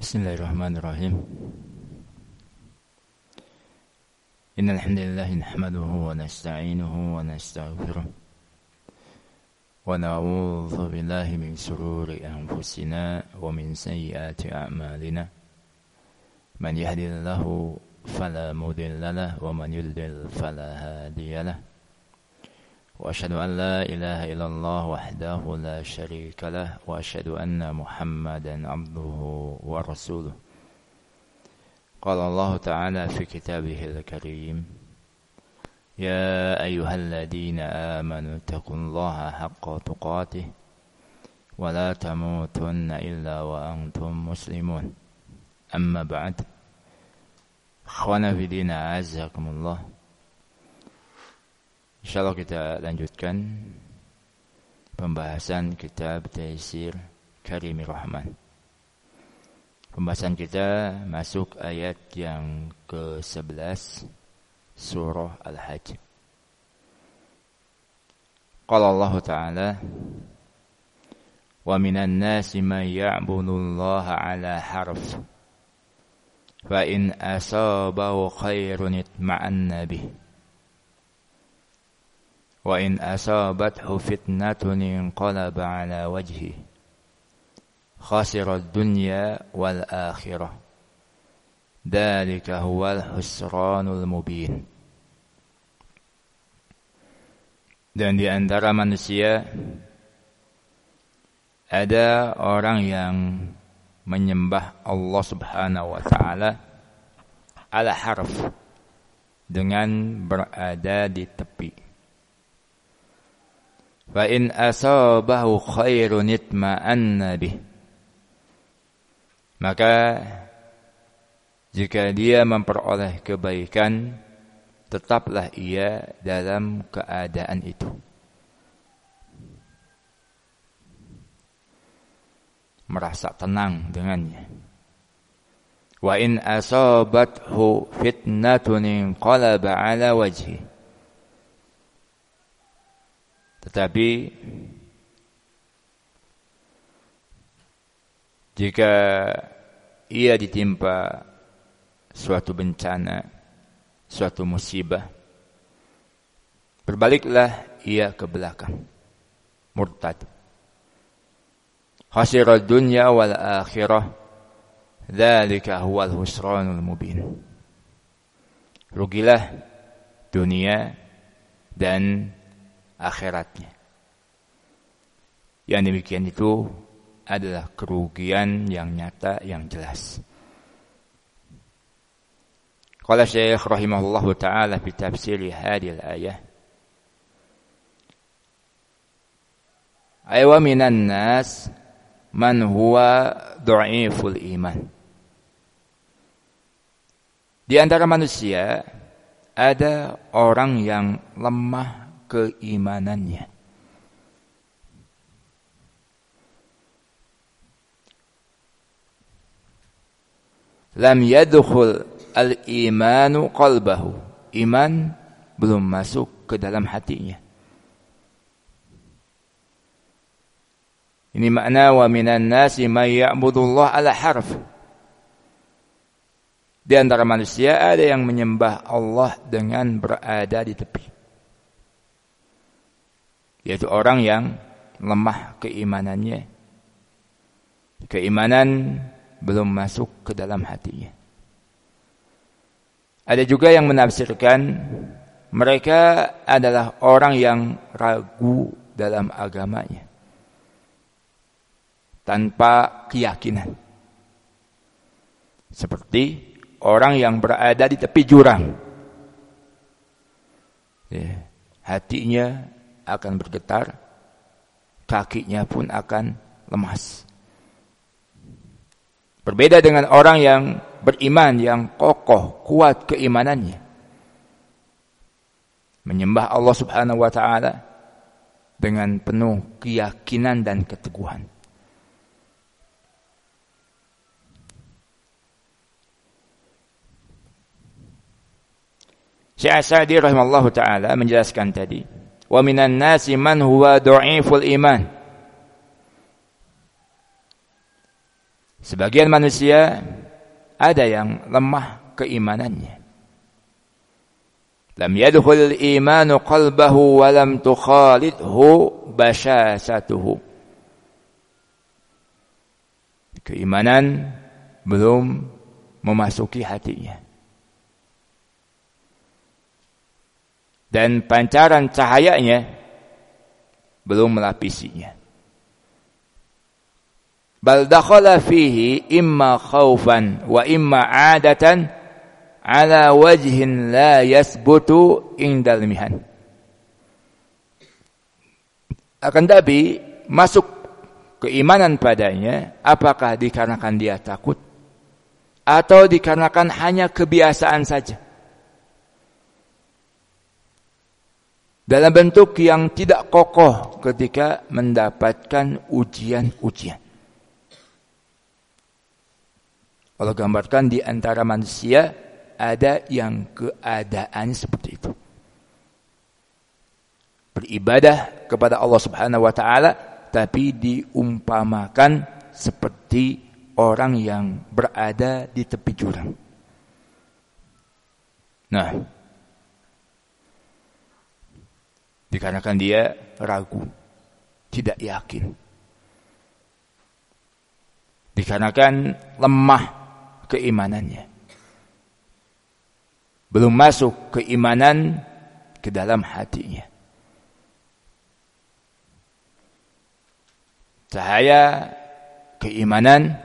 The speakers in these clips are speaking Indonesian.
Bismillahirrahmanirrahim. Innal hamdalillah nahmaduhu wa nasta'inuhu wa nastaghfiruh. Wa na'udzu billahi min shururi anfusina wa min sayyiati a'malina. Man yahdihillahu fala mudilla lahu wa man yudlil fala hadiya lahu. Wa asyhadu an la ilaha illallah wahdahu la syarika lah wa asyhadu anna Muhammadan abduhu wa rasuluh. Qala Allah Ta'ala fi kitabihil karim, ya ayyuhalladzina amanu taqullaha haqqa tuqatih wa la tamutunna illa wa antum muslimun. Amma ba'd. Ikhwana fi din, a'azzakumullah. InsyaAllah kita lanjutkan pembahasan kitab Taisir Karimir Rahman. Pembahasan kita masuk ayat yang ke-11 surah Al-Hajj. Qala Allah Ta'ala, wa minan nasi man ya'budullaha ala harf, fa in asabahu khairun itma'anna bih, wa in asabathu fitnatun inqalaba ala wajhi khasira ad-dunya wal akhirah dzalika huwal husranul mubin. Dan di antara manusia ada orang yang menyembah Allah Subhanahu wa taala ala harf, dengan berada di tepi. Fa in asabahu khairun itma'anna bih, maka jika dia memperoleh kebaikan, tetaplah ia dalam keadaan itu. Merasa tenang dengannya. Wa in asabathu fitnatun inqalaba ala wajhi, tetapi jika ia ditimpa suatu bencana, suatu musibah, berbaliklah ia ke belakang, murtad. Khasira dunya wal akhirah, dzalika huwal husranul mubin. Rugilah dunia dan akhiratnya. Yang demikian itu adalah kerugian yang nyata, yang jelas. Qala Syekh rahimahullahu ta'ala fi tafsir hadhihi al-ayah, aywa minan nas man huwa dha'iful iman. Di antara manusia ada orang yang lemah keimanannya. Lam yadkhul al-imanu qalbahu, iman belum masuk ke dalam hatinya. Ini makna wa minan nasi may ya'budullah ala harf. Di antara manusia ada yang menyembah Allah dengan berada di tepi, yaitu orang yang lemah keimanannya. Keimanan belum masuk ke dalam hatinya. Ada juga yang menafsirkan mereka adalah orang yang ragu dalam agamanya, tanpa keyakinan. Seperti orang yang berada di tepi jurang. Hatinya akan bergetar, kakinya pun akan lemas. Berbeda dengan orang yang beriman, yang kokoh, kuat keimanannya, menyembah Allah Subhanahu wa ta'ala dengan penuh keyakinan dan keteguhan. Syekh As-Sa'di rahimallahu ta'ala menjelaskan tadi, wa minan nasi man huwa dha'iful iman. Sebagian manusia ada yang lemah keimanannya. Lam yadkhul imanu qalbahu wa lam tukhalidhu basyasatuhu. Keimanan belum memasuki hatinya. Dan pancaran cahayanya belum melapisinya. Bal dakhala fihi imma khaufan wa imma 'adatan ala wajhin la yasbutu indal mihan. Akan tapi masuk keimanan padanya apakah dikarenakan dia takut atau dikarenakan hanya kebiasaan saja. Dalam bentuk yang tidak kokoh ketika mendapatkan ujian-ujian. Allah gambarkan di antara manusia ada yang keadaan seperti itu. Beribadah kepada Allah Subhanahu wa taala tapi diumpamakan seperti orang yang berada di tepi jurang. Nah, dikarenakan dia ragu, tidak yakin. Dikarenakan lemah keimanannya. Belum masuk keimanan ke dalam hatinya. Cahaya keimanan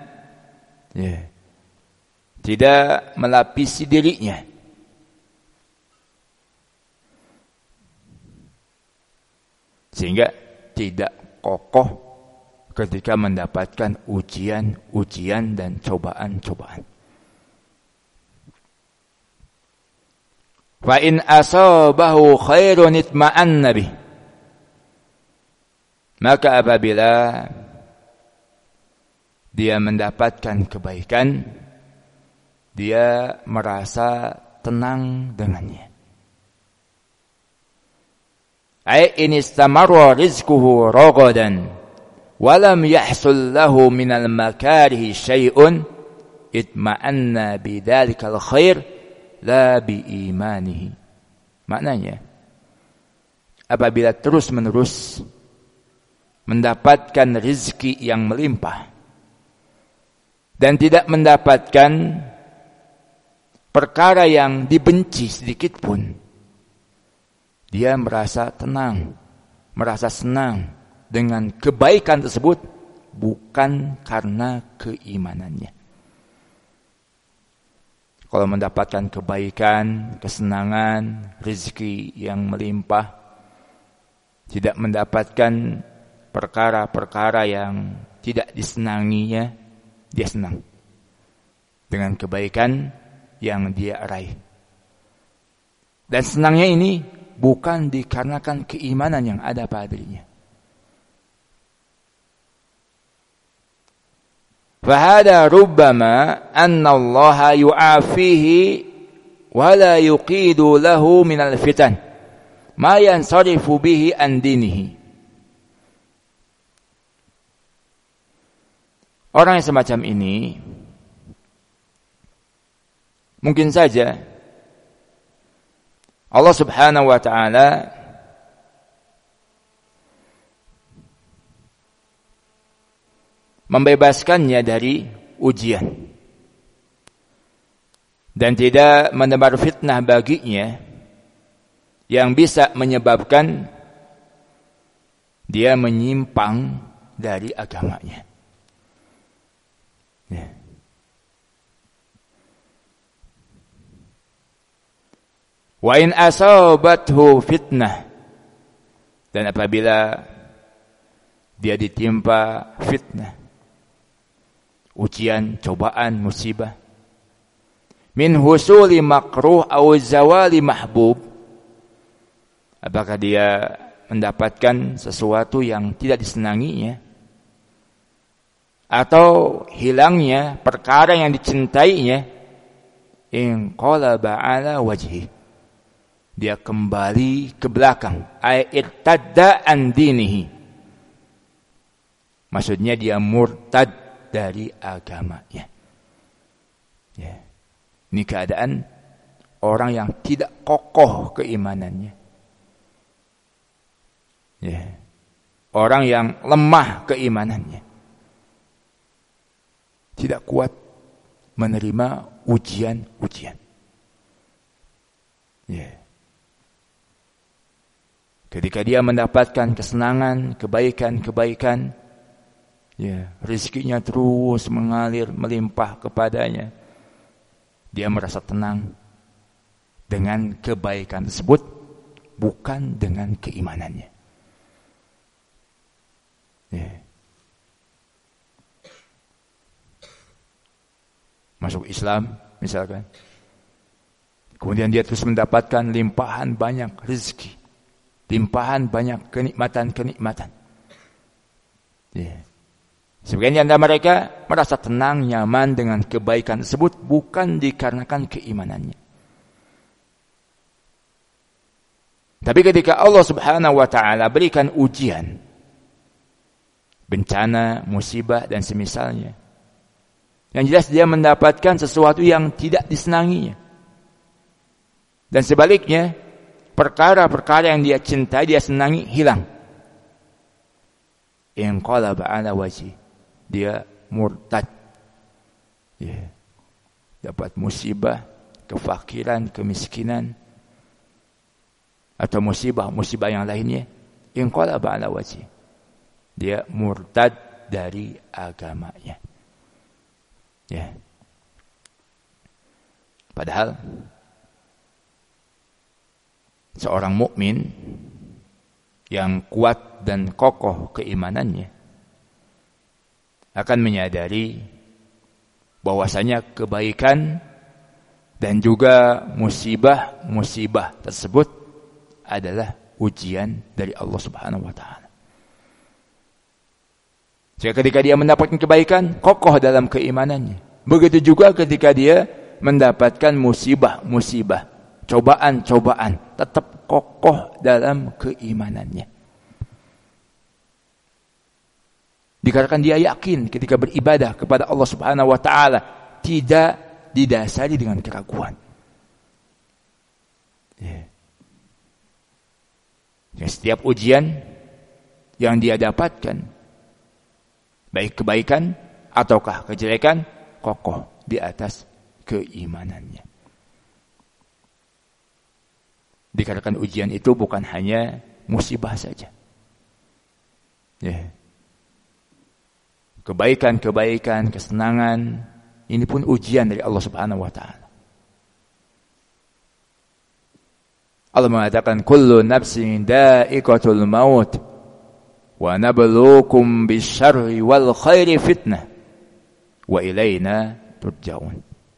tidak melapisi dirinya. Sehingga tidak kokoh ketika mendapatkan ujian-ujian dan cobaan-cobaan. Fa in asabahu khairun itma'anna bih. Maka apabila dia mendapatkan kebaikan, dia merasa tenang dengannya. Ai in istamarra rizquhu ragadan wa lam yahsul lahu minal makarihi syai'un itma'anna bidzalikal khair la biimanihi. Maknanya, apabila terus-menerus mendapatkan rezeki yang melimpah dan tidak mendapatkan perkara yang dibenci sedikit pun, dia merasa tenang, merasa senang dengan kebaikan tersebut bukan karena keimanannya. Kalau mendapatkan kebaikan, kesenangan, rezeki yang melimpah, tidak mendapatkan perkara-perkara yang tidak disenanginya, dia senang dengan kebaikan yang dia raih. Dan senangnya ini bukan dikarenakan keimanan yang ada pada dirinya. Fahada rubbama anna Allah yu'afihi wa la yuqidu lahu minal fitan ma yansarifu bihi an dinihi. Orang yang semacam ini mungkin saja Allah Subhanahu wa taala membebaskannya dari ujian dan tidak menebar fitnah baginya yang bisa menyebabkan dia menyimpang dari agamanya. Wa in asabathu fitnah, dan apabila dia ditimpa fitnah, ujian, cobaan, musibah, min husuli makruh aw zawali mahbub, apakah dia mendapatkan sesuatu yang tidak disenanginya atau hilangnya perkara yang dicintainya, in qalaba ala wajhi, dia kembali ke belakang, ay irtadda an dinihi, maksudnya dia murtad dari agamanya. Ya. Ini keadaan orang yang tidak kokoh keimanannya. Ya. Orang yang lemah keimanannya. Tidak kuat menerima ujian-ujian. Ya. Ketika dia mendapatkan kesenangan, kebaikan-kebaikan, ya, rezekinya terus mengalir, melimpah kepadanya. Dia merasa tenang dengan kebaikan tersebut, bukan dengan keimanannya. Ya. Masuk Islam misalkan, kemudian dia terus mendapatkan limpahan banyak rezeki, limpahan banyak kenikmatan-kenikmatan. Ya. Sebagian di antara mereka merasa tenang, nyaman dengan kebaikan tersebut bukan dikarenakan keimanannya. Tapi ketika Allah Subhanahu wa taala berikan ujian, bencana, musibah dan semisalnya, yang jelas dia mendapatkan sesuatu yang tidak disenanginya. Dan sebaliknya, perkara-perkara yang dia cintai, dia senangi, hilang. Inqalaba ala wajhi, dia murtad. Ya. Dapat musibah, kefakiran, kemiskinan, atau musibah yang lainnya, inqalaba ala wajhi, dia murtad dari agamanya. Ya. Padahal seorang mukmin yang kuat dan kokoh keimanannya akan menyadari bahwasanya kebaikan dan juga musibah tersebut adalah ujian dari Allah Subhanahu wa taala. Jika ketika dia mendapatkan kebaikan, kokoh dalam keimanannya. Begitu juga ketika dia mendapatkan musibah, cobaan, tetap kokoh dalam keimanannya. Dikarenakan dia yakin ketika beribadah kepada Allah Subhanahu wa taala tidak didasari dengan keraguan. Setiap ujian yang dia dapatkan, baik kebaikan ataukah kejelekan, kokoh di atas keimanannya. Dikarenakan ujian itu bukan hanya musibah saja. Kebaikan, kesenangan, ini pun ujian dari Allah Subhanahu wa taala. Allah mengatakan kullu nafsin dha'iqatul maut wa nabluukum bisyarri wal khairi fitnah wa ilaina turja'un.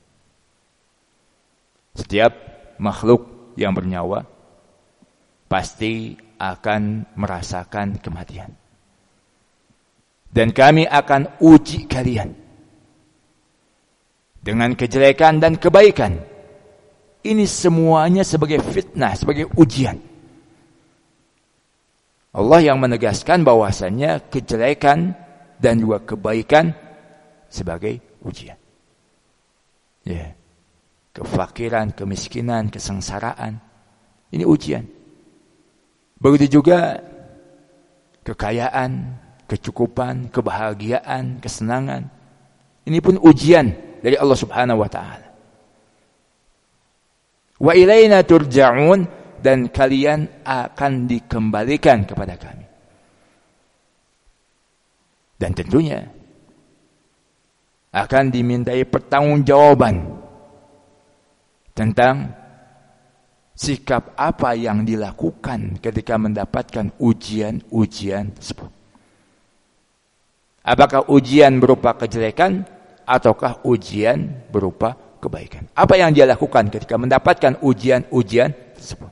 Setiap makhluk yang bernyawa pasti akan merasakan kematian. Dan kami akan uji kalian dengan kejelekan dan kebaikan. Ini semuanya sebagai fitnah, sebagai ujian. Allah yang menegaskan bahwasannya kejelekan dan juga kebaikan sebagai ujian. Kefakiran, kemiskinan, kesengsaraan, ini ujian. Begitu juga kekayaan, kecukupan, kebahagiaan, kesenangan. Ini pun ujian dari Allah Subhanahu wa taala. Wa ilaina turja'un, dan kalian akan dikembalikan kepada kami. Dan tentunya akan dimintai pertanggungjawaban tentang sikap apa yang dilakukan ketika mendapatkan ujian-ujian tersebut. Apakah ujian berupa kejelekan ataukah ujian berupa kebaikan? Apa yang dia lakukan ketika mendapatkan ujian-ujian tersebut?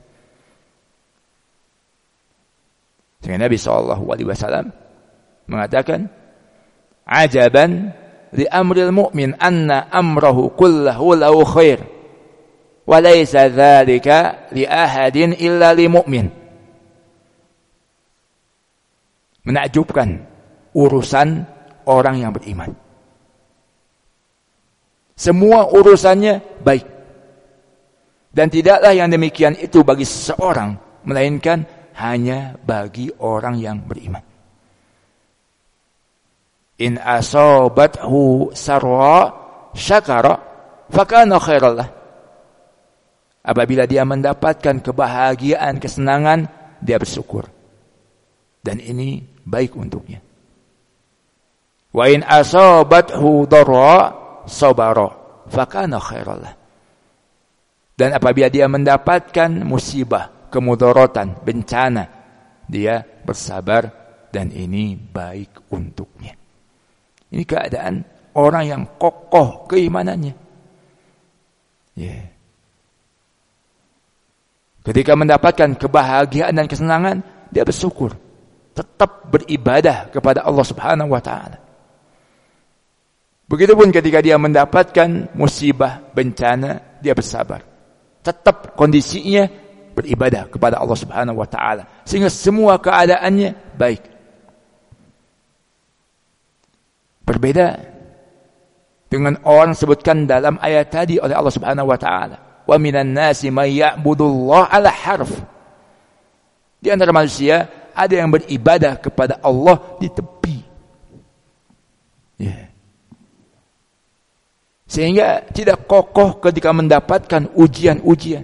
Sehingga Nabi SAW mengatakan, ajaban li amril mu'min anna amrahu kullahu lahu khair wa laysa dzalika li ahadin illa li mu'min. Menakjubkan urusan orang yang beriman. Semua urusannya baik. Dan tidaklah yang demikian itu bagi seseorang, melainkan hanya bagi orang yang beriman. In asabathu sarra syakara fakana khairal lah. Apabila dia mendapatkan kebahagiaan, kesenangan, dia bersyukur. Dan ini baik untuknya. Wa in asabathu dharra sabara fakana khairal lah. Dan apabila dia mendapatkan musibah, kemudaratan, bencana, dia bersabar dan ini baik untuknya. Ini keadaan orang yang kokoh keimanannya. Yeah. Ketika mendapatkan kebahagiaan dan kesenangan, dia bersyukur. Tetap beribadah kepada Allah Subhanahu wa taala. Begitupun ketika dia mendapatkan musibah, bencana, dia bersabar. Tetap kondisinya beribadah kepada Allah Subhanahu wa taala sehingga semua keadaannya baik. Berbeda dengan orang sebutkan dalam ayat tadi oleh Allah Subhanahu wa taala, wa minan nasi may ya'budullaha 'ala harf. Di antara manusia ada yang beribadah kepada Allah di tepi. Yeah. Sehingga tidak kokoh ketika mendapatkan ujian-ujian.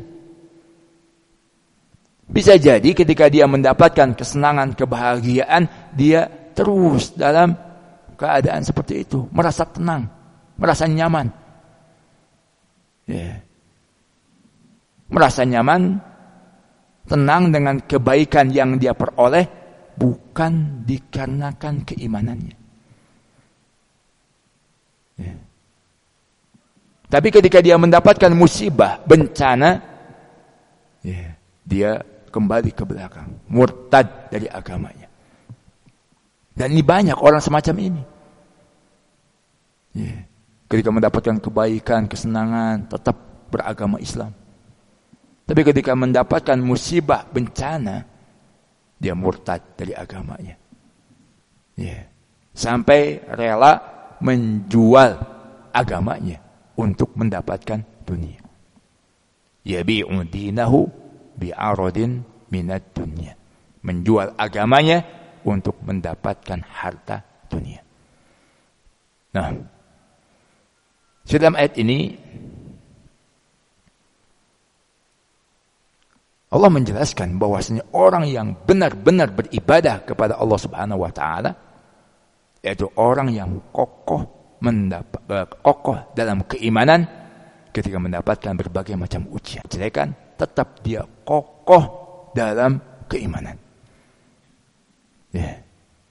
Bisa jadi ketika dia mendapatkan kesenangan, kebahagiaan, dia terus dalam keadaan seperti itu. Merasa tenang, merasa nyaman. Yeah. Merasa nyaman, tenang dengan kebaikan yang dia peroleh, bukan dikarenakan keimanannya. Yeah. Tapi ketika dia mendapatkan musibah, bencana, yeah, dia kembali ke belakang, murtad dari agamanya. Dan ini banyak orang semacam ini. Yeah. Ketika mendapatkan kebaikan, kesenangan, tetap beragama Islam. Tapi ketika mendapatkan musibah, bencana, dia murtad dari agamanya. Yeah. Sampai rela menjual agamanya untuk mendapatkan dunia. Yabi'u dinahu bi'aradin minad dunya. Menjual agamanya untuk mendapatkan harta dunia. Nah, dalam ayat ini Allah menjelaskan bahwasanya orang yang benar-benar beribadah kepada Allah Subhanahu wa taala yaitu orang yang kokoh dalam keimanan ketika mendapatkan berbagai macam ujian. Kejelekan, tetap dia kokoh dalam keimanan. Yeah.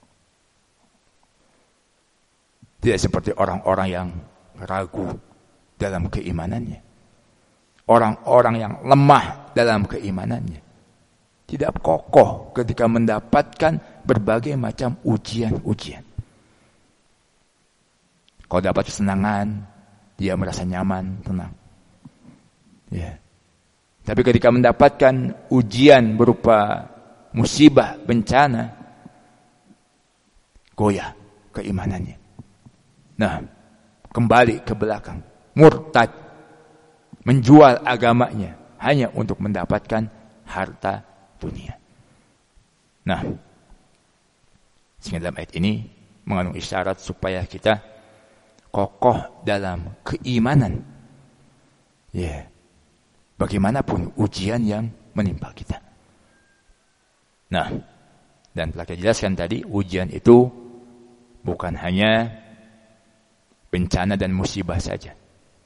Tidak seperti orang-orang yang ragu dalam keimanannya. Orang-orang yang lemah dalam keimanannya. Tidak kokoh ketika mendapatkan berbagai macam ujian-ujian. Kalau dapat kesenangan, dia merasa nyaman, tenang. Ya. Tapi ketika mendapatkan ujian berupa musibah, bencana, goyah keimanannya. Nah, kembali ke belakang, murtad, menjual agamanya hanya untuk mendapatkan harta dunia. Nah, sehingga dalam ayat ini mengandung isyarat supaya kita kokoh dalam keimanan. Ya. Bagaimanapun ujian yang menimpa kita. Nah, dan telah kita jelaskan tadi, ujian itu bukan hanya bencana dan musibah saja.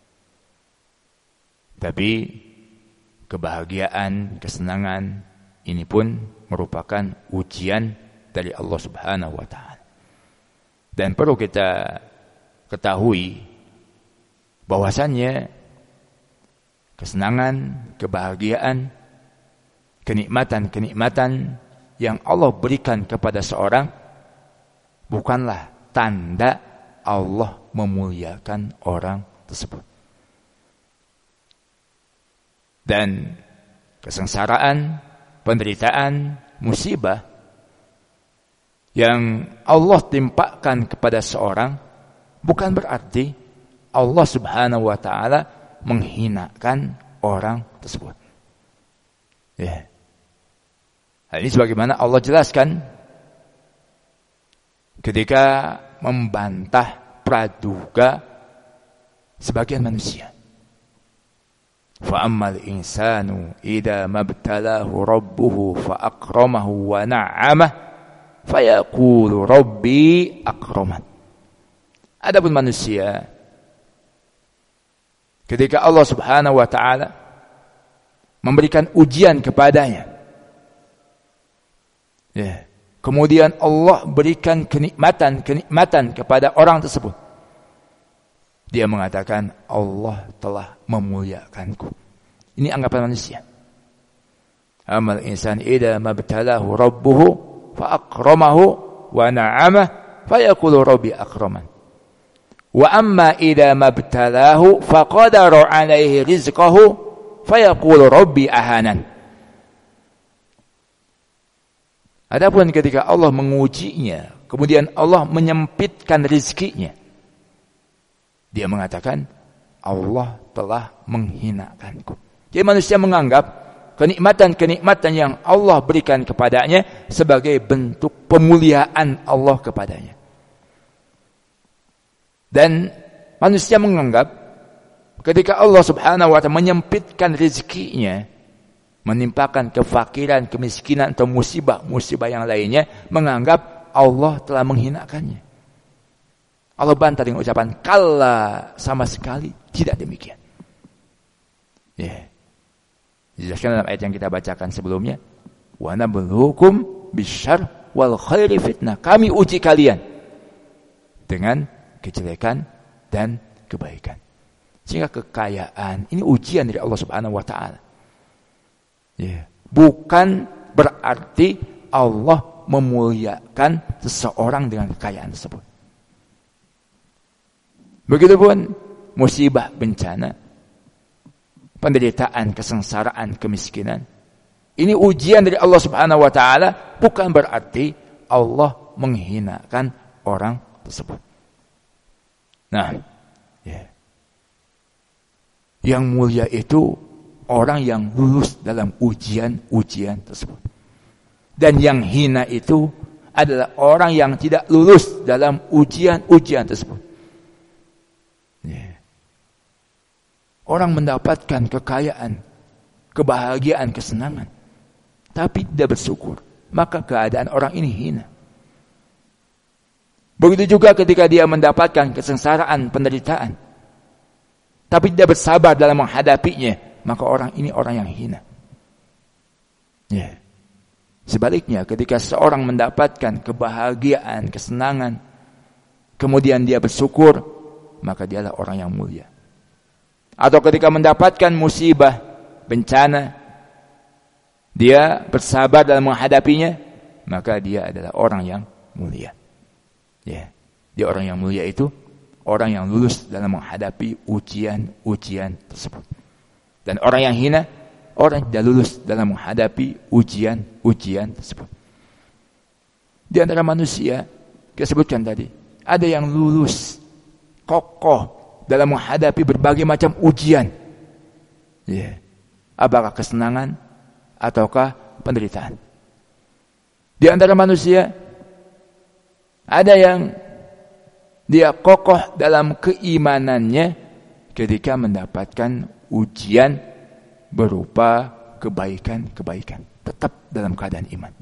Tapi kebahagiaan, kesenangan ini pun merupakan ujian dari Allah Subhanahu wa taala. Dan perlu kita ketahui bahwasannya kesenangan, kebahagiaan, kenikmatan-kenikmatan yang Allah berikan kepada seorang bukanlah tanda Allah memuliakan orang tersebut. Dan kesengsaraan, penderitaan, musibah yang Allah timpakan kepada seorang bukan berarti Allah Subhanahu wa taala menghinakan orang tersebut. Ya. Hal ini sebagaimana Allah jelaskan ketika membantah praduga sebagian manusia. Fa ammal insanu idza mabtalahu rabbuhu fa akramahu wa na'amah fayaqulu rabbi akraman. Adapun manusia ketika Allah Subhanahu wa taala memberikan ujian kepadanya, ya, kemudian Allah berikan kenikmatan kepada orang tersebut, dia mengatakan Allah telah memuliakanku. Ini anggapan manusia. Amal insan idza mabtalahu rabbuhu fa akramahu wa na'amah fa yaqulu rabbi akraman. Wa amma idza mabtalahu faqadara alaihi rizqahu fa yaqulu rabbi ahanan. Adapun ketika Allah mengujinya, kemudian Allah menyempitkan rezekinya, dia mengatakan Allah telah menghinakanku. Jadi manusia menganggap kenikmatan-kenikmatan yang Allah berikan kepadanya sebagai bentuk pemuliaan Allah kepadanya. Dan manusia menganggap ketika Allah Subhanahu wa taala menyempitkan rezekinya, menimpakan kefakiran, kemiskinan atau musibah-musibah yang lainnya, menganggap Allah telah menghinakannya. Allah bantah dengan ucapan kalla, sama sekali tidak demikian. Ya. Dijelaskan dalam ayat yang kita bacakan sebelumnya, wa nabluukum bisyarri wal khairi fitnah. Kami uji kalian dengan kejelekan dan kebaikan. Sehingga kekayaan ini ujian dari Allah Subhanahu wa taala. Ya. Bukan berarti Allah memuliakan seseorang dengan kekayaan tersebut. Begitupun musibah, bencana, penderitaan, kesengsaraan, kemiskinan. Ini ujian dari Allah Subhanahu wa taala, bukan berarti Allah menghinakan orang tersebut. Nah, ya. Yang mulia itu orang yang lulus dalam ujian-ujian tersebut. Dan yang hina itu adalah orang yang tidak lulus dalam ujian-ujian tersebut. Ya. Orang mendapatkan kekayaan, kebahagiaan, kesenangan, tapi tidak bersyukur, maka keadaan orang ini hina. Begitu juga ketika dia mendapatkan kesengsaraan, penderitaan, tapi tidak bersabar dalam menghadapinya, maka orang ini orang yang hina. Ya. Sebaliknya, ketika seorang mendapatkan kebahagiaan, kesenangan, kemudian dia bersyukur, maka dialah orang yang mulia. Atau ketika mendapatkan musibah, bencana, dia bersabar dalam menghadapinya, maka dia adalah orang yang mulia. Ya, dia orang yang mulia itu orang yang lulus dalam menghadapi ujian-ujian tersebut. Dan orang yang hina, orang yang tidak lulus dalam menghadapi ujian-ujian tersebut. Di antara manusia, kita sebutkan tadi, ada yang lulus, kokoh dalam menghadapi berbagai macam ujian. Ya. Apakah kesenangan ataukah penderitaan. Di antara manusia, ada yang dia kokoh dalam keimanannya ketika mendapatkan ujian berupa kebaikan-kebaikan, tetap dalam keadaan iman.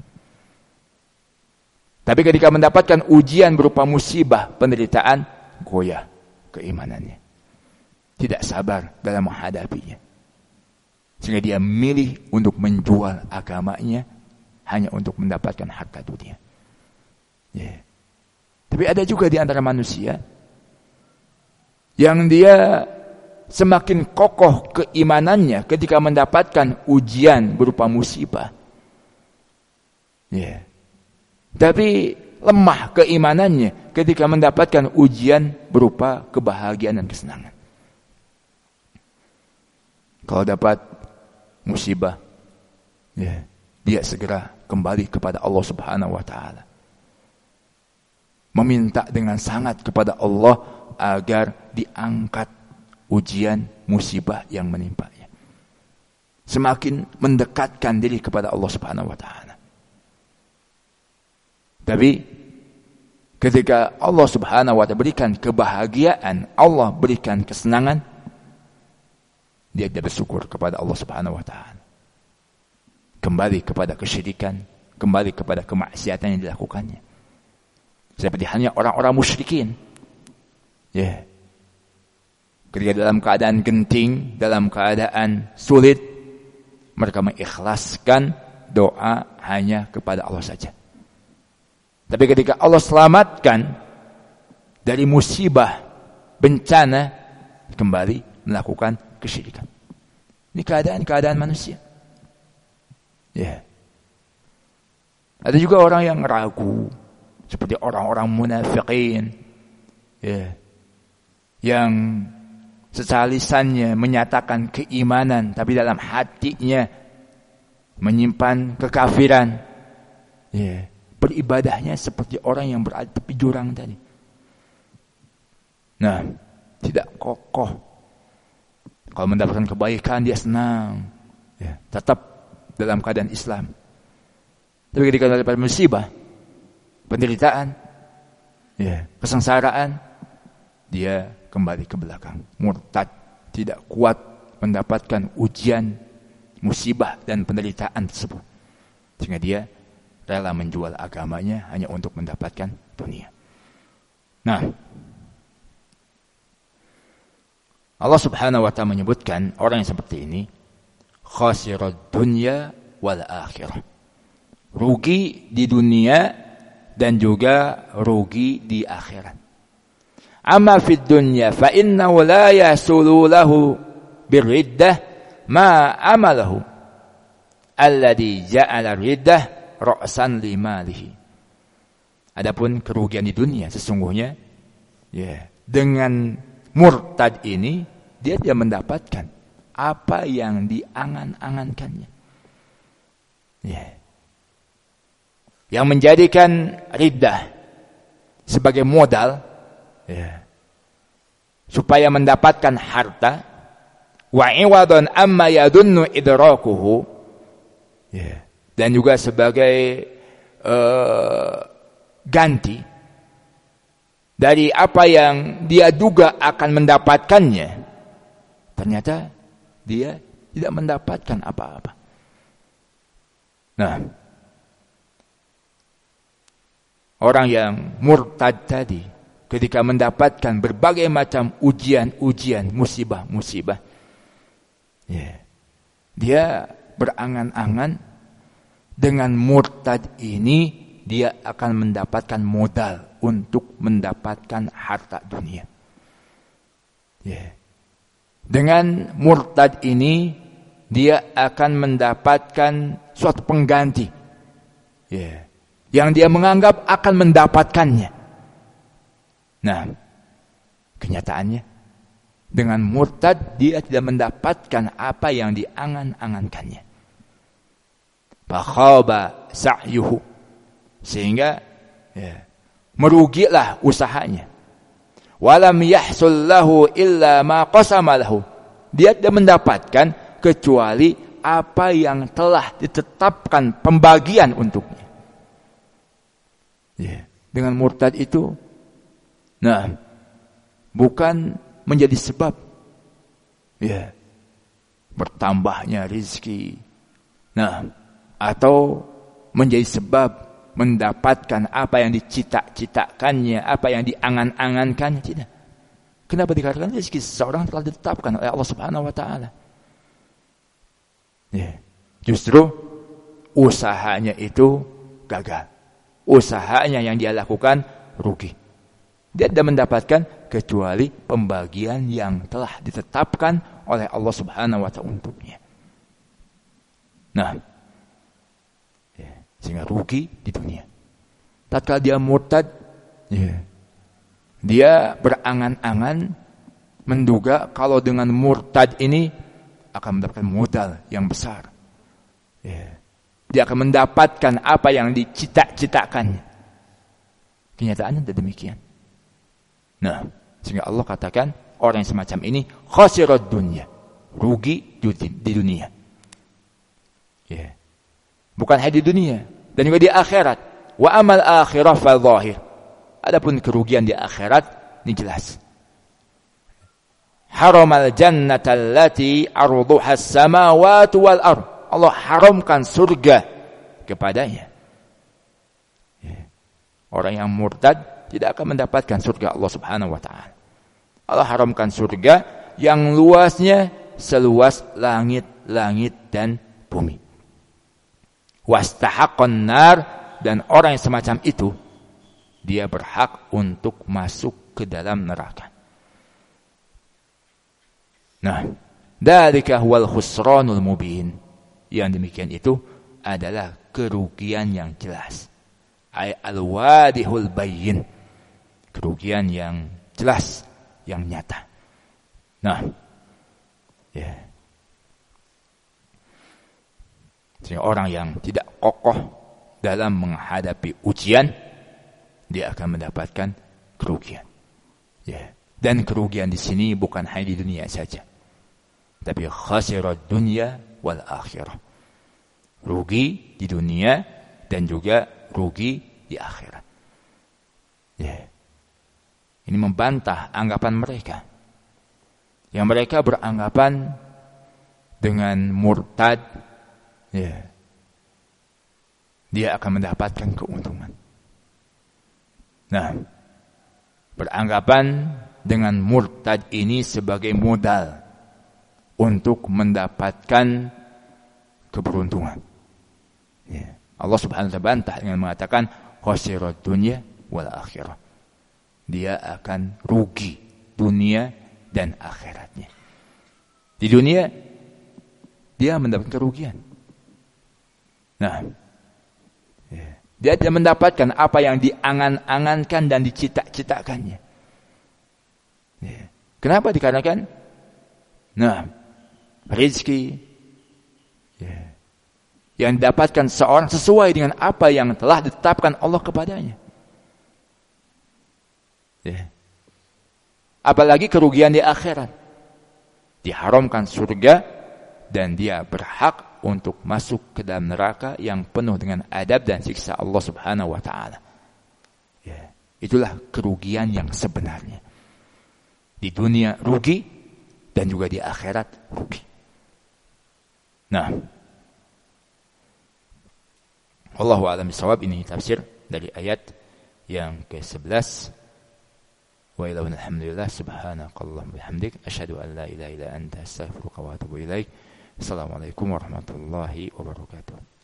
Tapi ketika mendapatkan ujian berupa musibah, penderitaan, goyah keimanannya. Tidak sabar dalam menghadapinya. Sehingga dia memilih untuk menjual agamanya hanya untuk mendapatkan harta dunia. Yeah. Tapi ada juga di antara manusia yang dia semakin kokoh keimanannya ketika mendapatkan ujian berupa musibah. Yeah. Tapi lemah keimanannya ketika mendapatkan ujian berupa kebahagiaan dan kesenangan. Kalau dapat musibah, yeah, dia segera kembali kepada Allah Subhanahu wa taala. Meminta dengan sangat kepada Allah agar diangkat ujian musibah yang menimpanya. Semakin mendekatkan diri kepada Allah Subhanahu wa taala. Tapi ketika Allah Subhanahu wa taala berikan kebahagiaan, Allah berikan kesenangan, dia tidak bersyukur kepada Allah Subhanahu wa taala. Kembali kepada kesyirikan, kembali kepada kemaksiatan yang dilakukannya. Seperti hanya orang-orang musyrikin. Ketika dalam keadaan genting, dalam keadaan sulit, mereka mengikhlaskan doa hanya kepada Allah saja. Tapi ketika Allah selamatkan dari musibah, bencana, kembali melakukan kesyirikan. Ini keadaan manusia. Ada juga orang yang ragu, seperti orang-orang munafikin, yang secara lisannya menyatakan keimanan, tapi dalam hatinya menyimpan kekafiran. Beribadahnya seperti orang yang berada di tepi jurang tadi. Nah, tidak kokoh. Kalau mendapatkan kebaikan dia senang, tetap dalam keadaan Islam. Tapi ketika dapat musibah, penderitaan, kesengsaraan, dia kembali ke belakang, murtad, tidak kuat mendapatkan ujian, musibah dan penderitaan tersebut, sehingga dia rela menjual agamanya hanya untuk mendapatkan dunia. Nah, Allah Subhanahu wa taala menyebutkan orang yang seperti ini khasirad dunya wal akhirah. Rugi di dunia dan juga rugi di akhirat. Amma fid dunya fa innahu la yasulu lahu birriddah ma amalahu alladhi ja'ala riddah ra'san limalihi. Adapun kerugian di dunia sesungguhnya dengan murtad ini dia tidak mendapatkan apa yang diangan-angankannya. Yang menjadikan riddah sebagai modal supaya mendapatkan harta, wa iwadan amma yadunnu idrakuhu, dan juga sebagai ganti dari apa yang dia duga akan mendapatkannya, ternyata dia tidak mendapatkan apa-apa. Nah, orang yang murtad tadi ketika mendapatkan berbagai macam ujian-ujian, musibah-musibah, dia berangan-angan dengan murtad ini dia akan mendapatkan modal untuk mendapatkan harta dunia. Dengan murtad ini dia akan mendapatkan suatu pengganti yang dia menganggap akan mendapatkannya. Nah, kenyataannya dengan murtad dia tidak mendapatkan apa yang diangan-angankannya. Fakhaba sa'yuhu, sehingga merugilah usahanya. Walam yahsul lahu illa ma qasama lahu, dia tidak mendapatkan kecuali apa yang telah ditetapkan pembagian untuknya. Dengan murtad itu, nah, bukan menjadi sebab bertambahnya rezeki, nah, atau menjadi sebab mendapatkan apa yang dicita-citakannya, apa yang diangan-angankannya, tidak. Kenapa dikatakan rezeki seseorang telah ditetapkan oleh Allah Subhanahu wa taala? Justru usahanya itu gagal. Usahanya yang dia lakukan rugi. Dia tidak mendapatkan kecuali pembagian yang telah ditetapkan oleh Allah Subhanahu wa taala untuknya. Nah, sehingga rugi di dunia. Tatkala dia murtad, dia berangan-angan menduga kalau dengan murtad ini akan mendapatkan modal yang besar. Dia akan mendapatkan apa yang dicita-citakannya. Kenyataannya tidak demikian. Nah, Sehingga Allah katakan orang yang semacam ini khasirad dunya, rugi di dunia. Ya. Bukan hanya di dunia dan juga di akhirat. Wa amal akhirah fa zahir. Adapun kerugian di akhirat ini jelas. Haramal jannata allati arduha as-samawati wal ard. Allah haramkan surga kepadanya. Ya. Orang yang murtad tidak akan mendapatkan surga Allah Subhanahu wa taala. Allah haramkan surga yang luasnya seluas langit-langit dan bumi. Wastahaqqan nar, dan orang yang semacam itu dia berhak untuk masuk ke dalam neraka. Nah, dzalika huwal khusranul mubin. Yang demikian itu adalah kerugian yang jelas. Ay al-wadihul bayyin. Kerugian yang jelas, yang nyata. Nah, ya. Sehingga orang yang tidak kokoh dalam menghadapi ujian, dia akan mendapatkan kerugian. Ya. Dan kerugian di sini bukan hanya di dunia saja, tapi khasirad dunya wal akhirah. Rugi di dunia dan juga rugi di akhirat. Ya. Ini membantah anggapan mereka. Yang mereka beranggapan dengan murtad, ya, dia akan mendapatkan keuntungan. Nah, beranggapan dengan murtad ini sebagai modal untuk mendapatkan keberuntungan. Ya. Allah Subhanahu wa ta'ala bantah dengan mengatakan khasirad dunya wal akhirah. Dia akan rugi dunia dan akhiratnya. Di dunia dia mendapat kerugian. Nah, ya. Dia tidak mendapatkan apa yang diangan-angankan dan dicita-citakannya. Ya. Kenapa? Dikarenakan rezeki, ya, yang didapatkan seorang sesuai dengan apa yang telah ditetapkan Allah kepadanya. Ya. Apalagi kerugian di akhirat. Diharamkan surga dan dia berhak untuk masuk ke dalam neraka yang penuh dengan adab dan siksa Allah Subhanahu wa taala. Ya, itulah kerugian yang sebenarnya. Di dunia rugi dan juga di akhirat rugi. Nah, wallahu a'lam bishawab. Ini tafsir dari ayat yang ke-11. Wa ilahuna alhamdulillah subhanakallahumma bihamdik asyhadu an la ilaha illa anta astaghfiruka wa atubu ilaik. Assalamualaikum warahmatullahi wabarakatuh.